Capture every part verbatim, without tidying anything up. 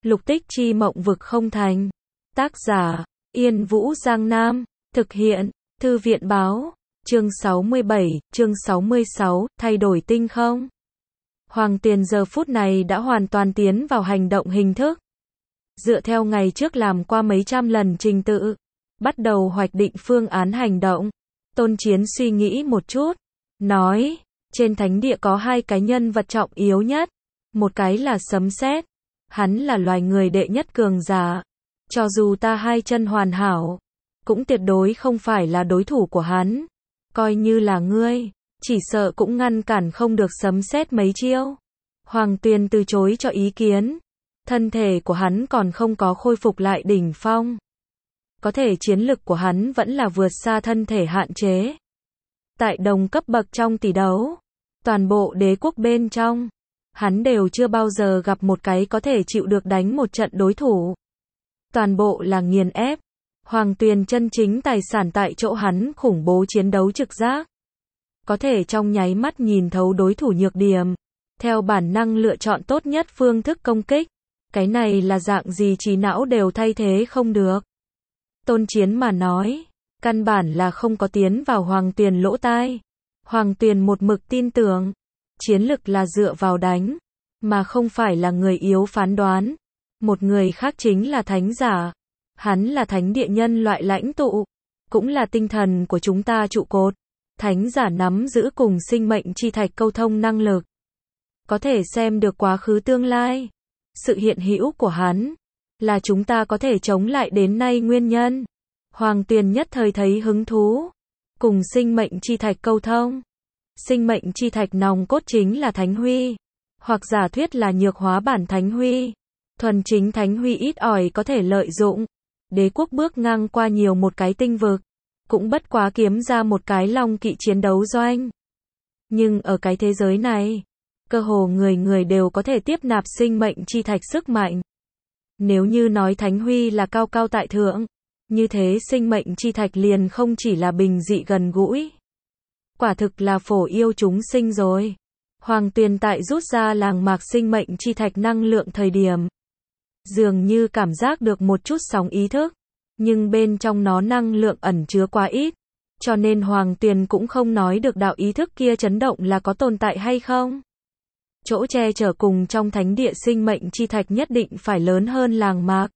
Lục Tích Chi mộng vực không thành. Tác giả, Yên Vũ Giang Nam. Thực hiện, Thư viện báo. Chương sáu mươi bảy, chương sáu mươi sáu, thay đổi tinh không. Hoàng Tuyền giờ phút này đã hoàn toàn tiến vào hành động hình thức. Dựa theo ngày trước làm qua mấy trăm lần trình tự, bắt đầu hoạch định phương án hành động. Tôn Chiến suy nghĩ một chút, nói, trên thánh địa có hai cái nhân vật trọng yếu nhất. Một cái là Sấm Sét, hắn là loài người đệ nhất cường giả. Cho dù ta hai chân hoàn hảo, cũng tuyệt đối không phải là đối thủ của hắn. Coi như là ngươi, chỉ sợ cũng ngăn cản không được Sấm Sét mấy chiêu. Hoàng Tuyền từ chối cho ý kiến. Thân thể của hắn còn không có khôi phục lại đỉnh phong. Có thể chiến lực của hắn vẫn là vượt xa thân thể hạn chế. Tại đồng cấp bậc trong tỷ đấu, toàn bộ đế quốc bên trong, hắn đều chưa bao giờ gặp một cái có thể chịu được đánh một trận đối thủ. Toàn bộ là nghiền ép. Hoàng Tuyền chân chính tài sản tại chỗ hắn khủng bố chiến đấu trực giác. Có thể trong nháy mắt nhìn thấu đối thủ nhược điểm, theo bản năng lựa chọn tốt nhất phương thức công kích. Cái này là dạng gì trí não đều thay thế không được. Tôn Chiến mà nói, căn bản là không có tiến vào Hoàng Tuyền lỗ tai. Hoàng Tuyền một mực tin tưởng, chiến lực là dựa vào đánh, mà không phải là người yếu phán đoán. Một người khác chính là thánh giả. Hắn là thánh địa nhân loại lãnh tụ, cũng là tinh thần của chúng ta trụ cột. Thánh giả nắm giữ cùng sinh mệnh chi thạch câu thông năng lực, có thể xem được quá khứ tương lai. Sự hiện hữu của hắn là chúng ta có thể chống lại đến nay nguyên nhân. Hoàng Tuyền nhất thời thấy hứng thú. Cùng sinh mệnh chi thạch câu thông. Sinh mệnh chi thạch nòng cốt chính là Thánh Huy, hoặc giả thuyết là nhược hóa bản Thánh Huy. Thuần chính Thánh Huy ít ỏi có thể lợi dụng. Đế quốc bước ngang qua nhiều một cái tinh vực, cũng bất quá kiếm ra một cái long kỵ chiến đấu doanh. Nhưng ở cái thế giới này, cơ hồ người người đều có thể tiếp nạp sinh mệnh chi thạch sức mạnh. Nếu như nói Thánh Huy là cao cao tại thượng, như thế sinh mệnh chi thạch liền không chỉ là bình dị gần gũi. Quả thực là phổ yêu chúng sinh rồi. Hoàng Tuyền tại rút ra làng mạc sinh mệnh chi thạch năng lượng thời điểm, dường như cảm giác được một chút sóng ý thức, nhưng bên trong nó năng lượng ẩn chứa quá ít, cho nên Hoàng Tuyền cũng không nói được đạo ý thức kia chấn động là có tồn tại hay không. Chỗ che chở cùng trong thánh địa sinh mệnh chi thạch nhất định phải lớn hơn làng mạc.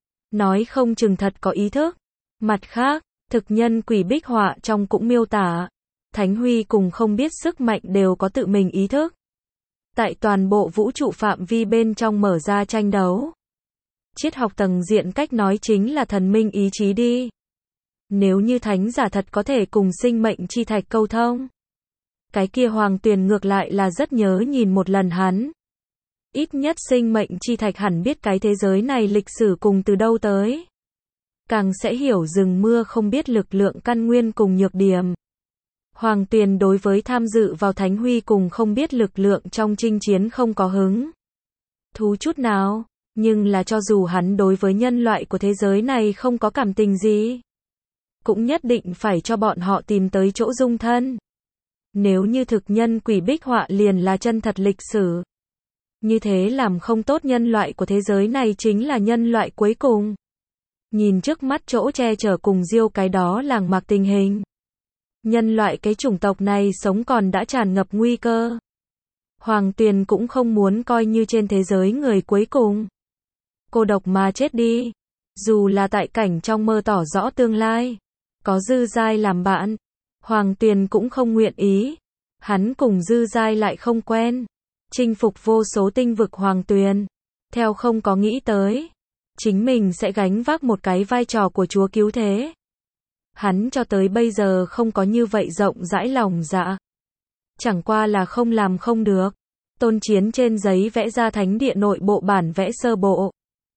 Nói không chừng thật có ý thức. Mặt khác, thực nhân quỷ bích họa trong cũng miêu tả, Thánh Huy cùng không biết sức mạnh đều có tự mình ý thức. Tại toàn bộ vũ trụ phạm vi bên trong mở ra tranh đấu. Triết học tầng diện cách nói chính là thần minh ý chí đi. Nếu như thánh giả thật có thể cùng sinh mệnh chi thạch câu thông, cái kia Hoàng Tuyền ngược lại là rất nhớ nhìn một lần hắn. Ít nhất sinh mệnh chi thạch hẳn biết cái thế giới này lịch sử cùng từ đâu tới. Càng sẽ hiểu rừng mưa không biết lực lượng căn nguyên cùng nhược điểm. Hoàng Tuyền đối với tham dự vào Thánh Huy cùng không biết lực lượng trong chinh chiến không có hứng thú chút nào. Nhưng là cho dù hắn đối với nhân loại của thế giới này không có cảm tình gì, cũng nhất định phải cho bọn họ tìm tới chỗ dung thân. Nếu như thực nhân quỷ bích họa liền là chân thật lịch sử, như thế làm không tốt nhân loại của thế giới này chính là nhân loại cuối cùng. Nhìn trước mắt chỗ che chở cùng diêu cái đó làng mạc tình hình, nhân loại cái chủng tộc này sống còn đã tràn ngập nguy cơ. Hoàng Tuyền cũng không muốn coi như trên thế giới người cuối cùng, cô độc mà chết đi. Dù là tại cảnh trong mơ tỏ rõ tương lai, có Dư Giai làm bạn, Hoàng Tuyền cũng không nguyện ý. Hắn cùng Dư Giai lại không quen. Chinh phục vô số tinh vực Hoàng Tuyền, theo không có nghĩ tới, chính mình sẽ gánh vác một cái vai trò của chúa cứu thế. Hắn cho tới bây giờ không có như vậy rộng rãi lòng dạ. Chẳng qua là không làm không được. Tôn Chiến trên giấy vẽ ra thánh địa nội bộ bản vẽ sơ bộ.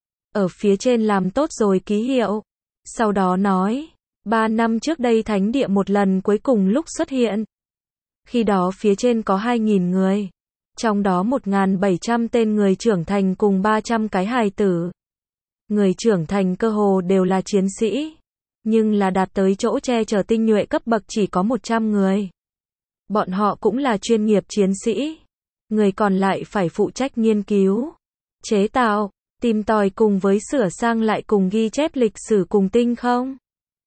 Ở phía trên làm tốt rồi ký hiệu. Sau đó nói, ba năm trước đây thánh địa một lần cuối cùng lúc xuất hiện. Khi đó phía trên có hai nghìn người. Trong đó một nghìn bảy trăm tên người trưởng thành cùng ba trăm cái hài tử. Người trưởng thành cơ hồ đều là chiến sĩ. Nhưng là đạt tới chỗ che chở tinh nhuệ cấp bậc chỉ có một trăm người. Bọn họ cũng là chuyên nghiệp chiến sĩ. Người còn lại phải phụ trách nghiên cứu, chế tạo, Tìm tòi cùng với sửa sang lại cùng ghi chép lịch sử cùng tinh không?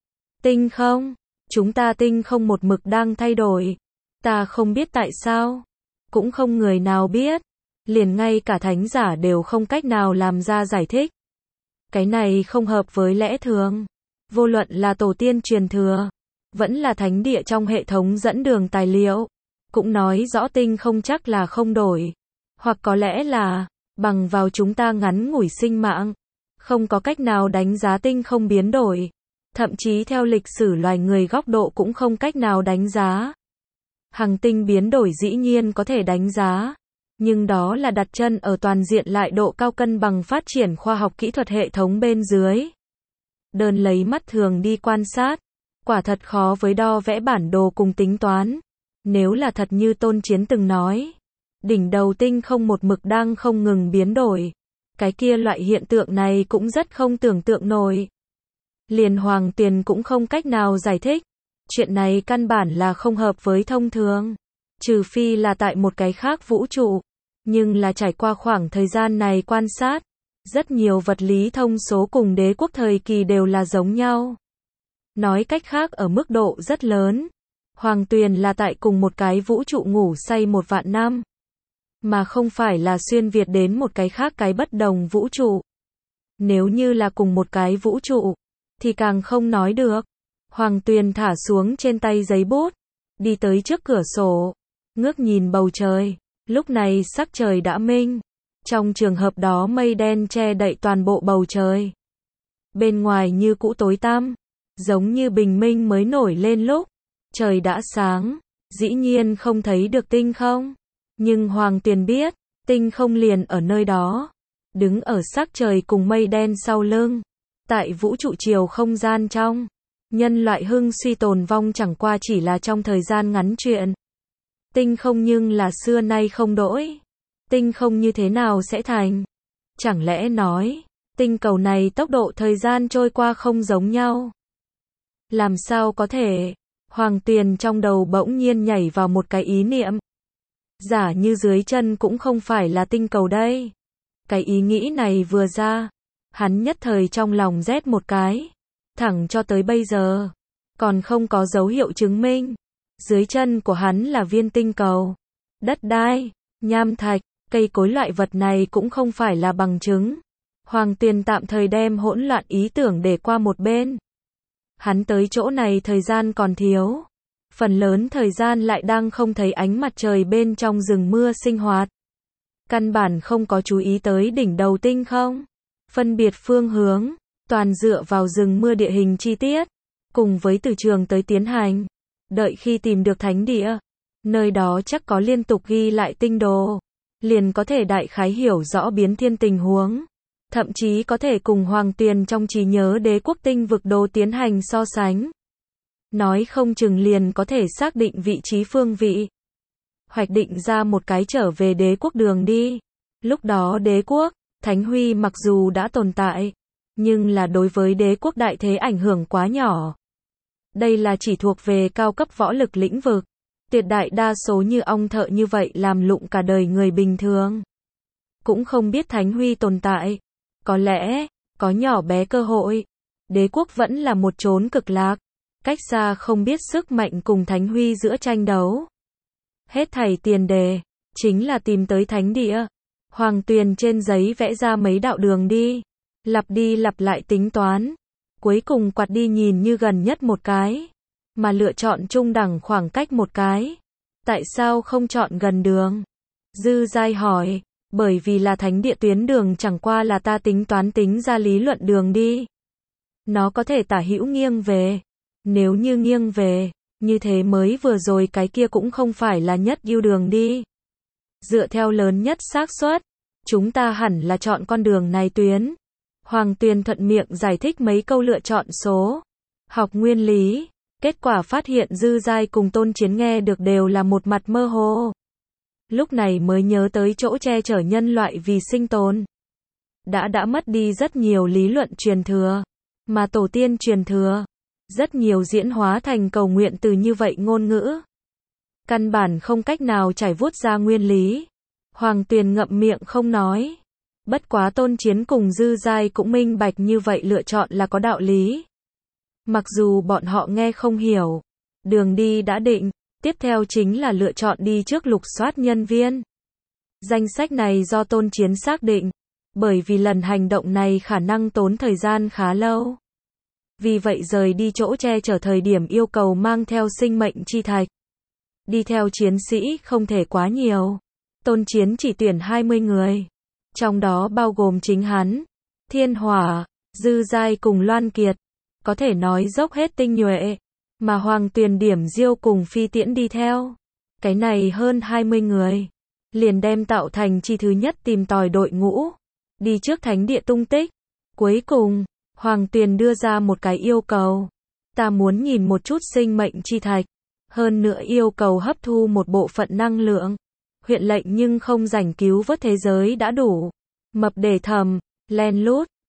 Tinh không? Chúng ta tinh không một mực đang thay đổi. Ta không biết tại sao. Cũng không người nào biết. Liền ngay cả thánh giả đều không cách nào làm ra giải thích. Cái này không hợp với lẽ thường. Vô luận là tổ tiên truyền thừa, vẫn là thánh địa trong hệ thống dẫn đường tài liệu, cũng nói rõ tinh không chắc là không đổi. Hoặc có lẽ là, bằng vào chúng ta ngắn ngủi sinh mạng, không có cách nào đánh giá tinh không biến đổi. Thậm chí theo lịch sử loài người góc độ cũng không cách nào đánh giá. Hành tinh biến đổi dĩ nhiên có thể đánh giá, nhưng đó là đặt chân ở toàn diện lại độ cao cân bằng phát triển khoa học kỹ thuật hệ thống bên dưới. Đơn lấy mắt thường đi quan sát, quả thật khó với đo vẽ bản đồ cùng tính toán. Nếu là thật như Tôn Chiến từng nói, đỉnh đầu tinh không một mực đang không ngừng biến đổi, cái kia loại hiện tượng này cũng rất không tưởng tượng nổi. Liền Hoàng Tuyền cũng không cách nào giải thích. Chuyện này căn bản là không hợp với thông thường. Trừ phi là tại một cái khác vũ trụ. Nhưng là trải qua khoảng thời gian này quan sát, rất nhiều vật lý thông số cùng đế quốc thời kỳ đều là giống nhau. Nói cách khác ở mức độ rất lớn, Hoàng Tuyền là tại cùng một cái vũ trụ ngủ say một vạn năm. Mà không phải là xuyên việt đến một cái khác cái bất đồng vũ trụ. Nếu như là cùng một cái vũ trụ, thì càng không nói được. Hoàng Tuyền thả xuống trên tay giấy bút, đi tới trước cửa sổ, ngước nhìn bầu trời. Lúc này sắc trời đã minh. Trong trường hợp đó mây đen che đậy toàn bộ bầu trời. Bên ngoài như cũ tối tăm, giống như bình minh mới nổi lên lúc trời đã sáng. Dĩ nhiên không thấy được tinh không. Nhưng Hoàng Tuyền biết, tinh không liền ở nơi đó. Đứng ở sắc trời cùng mây đen sau lưng. Tại vũ trụ chiều không gian trong, nhân loại hưng suy tồn vong chẳng qua chỉ là trong thời gian ngắn chuyện. Tinh không nhưng là xưa nay không đổi. Tinh không như thế nào sẽ thành? Chẳng lẽ nói, tinh cầu này tốc độ thời gian trôi qua không giống nhau? Làm sao có thể? Hoàng Tuyền trong đầu bỗng nhiên nhảy vào một cái ý niệm. Giả như dưới chân cũng không phải là tinh cầu đây. Cái ý nghĩ này vừa ra, hắn nhất thời trong lòng rét một cái. Thẳng cho tới bây giờ, còn không có dấu hiệu chứng minh. Dưới chân của hắn là viên tinh cầu. Đất đai, nham thạch, cây cối loại vật này cũng không phải là bằng chứng. Hoàng Tuyền tạm thời đem hỗn loạn ý tưởng để qua một bên. Hắn tới chỗ này thời gian còn thiếu. Phần lớn thời gian lại đang không thấy ánh mặt trời bên trong rừng mưa sinh hoạt. Căn bản không có chú ý tới đỉnh đầu tinh không. Phân biệt phương hướng, toàn dựa vào rừng mưa địa hình chi tiết, cùng với từ trường tới tiến hành. Đợi khi tìm được thánh địa, nơi đó chắc có liên tục ghi lại tinh đồ, liền có thể đại khái hiểu rõ biến thiên tình huống. Thậm chí có thể cùng Hoàng Tuyền trong trí nhớ đế quốc tinh vực đồ tiến hành so sánh. Nói không chừng liền có thể xác định vị trí phương vị. Hoạch định ra một cái trở về đế quốc đường đi. Lúc đó đế quốc, Thánh Huy mặc dù đã tồn tại, nhưng là đối với đế quốc đại thế ảnh hưởng quá nhỏ. Đây là chỉ thuộc về cao cấp võ lực lĩnh vực. Tuyệt đại đa số như ong thợ như vậy làm lụng cả đời người bình thường. Cũng không biết Thánh Huy tồn tại. Có lẽ, có nhỏ bé cơ hội. Đế quốc vẫn là một chốn cực lạc. Cách xa không biết sức mạnh cùng Thánh Huy giữa tranh đấu. Hết thảy tiền đề, chính là tìm tới thánh địa. Hoàng Tuyền trên giấy vẽ ra mấy đạo đường đi. Lặp đi lặp lại tính toán. Cuối cùng quạt đi nhìn như gần nhất một cái. Mà lựa chọn trung đẳng khoảng cách một cái. Tại sao không chọn gần đường? Dư Giai hỏi. Bởi vì là thánh địa tuyến đường chẳng qua là ta tính toán tính ra lý luận đường đi. Nó có thể tả hữu nghiêng về. Nếu như nghiêng về, như thế mới vừa rồi cái kia cũng không phải là nhất ưu đường đi. Dựa theo lớn nhất xác suất, chúng ta hẳn là chọn con đường này tuyến. Hoàng Tuyền thuận miệng giải thích mấy câu lựa chọn số. Học nguyên lý. Kết quả phát hiện Dư Giai cùng Tôn Chiến nghe được đều là một mặt mơ hồ. Lúc này mới nhớ tới chỗ che chở nhân loại vì sinh tồn. Đã đã mất đi rất nhiều lý luận truyền thừa. Mà tổ tiên truyền thừa. Rất nhiều diễn hóa thành cầu nguyện từ như vậy ngôn ngữ. Căn bản không cách nào trải vuốt ra nguyên lý. Hoàng Tuyền ngậm miệng không nói. Bất quá Tôn Chiến cùng Dư Giai cũng minh bạch như vậy lựa chọn là có đạo lý. Mặc dù bọn họ nghe không hiểu, đường đi đã định, tiếp theo chính là lựa chọn đi trước lục soát nhân viên. Danh sách này do Tôn Chiến xác định, bởi vì lần hành động này khả năng tốn thời gian khá lâu. Vì vậy rời đi chỗ che chở thời điểm yêu cầu mang theo sinh mệnh chi thạch. Đi theo chiến sĩ không thể quá nhiều. Tôn Chiến chỉ tuyển hai mươi người. Trong đó bao gồm chính hắn, Thiên Hỏa, Dư Giai cùng Loan Kiệt. Có thể nói dốc hết tinh nhuệ. Mà Hoàng Tuyền điểm Diêu cùng Phi Tiễn đi theo. Cái này hơn hai mươi người. Liền đem tạo thành chi thứ nhất tìm tòi đội ngũ. Đi trước thánh địa tung tích. Cuối cùng, Hoàng Tuyền đưa ra một cái yêu cầu. Ta muốn nhìn một chút sinh mệnh chi thạch. Hơn nữa yêu cầu hấp thu một bộ phận năng lượng. Huyện lệnh nhưng không rảnh cứu vớt thế giới đã đủ. Mập để thầm, len lút,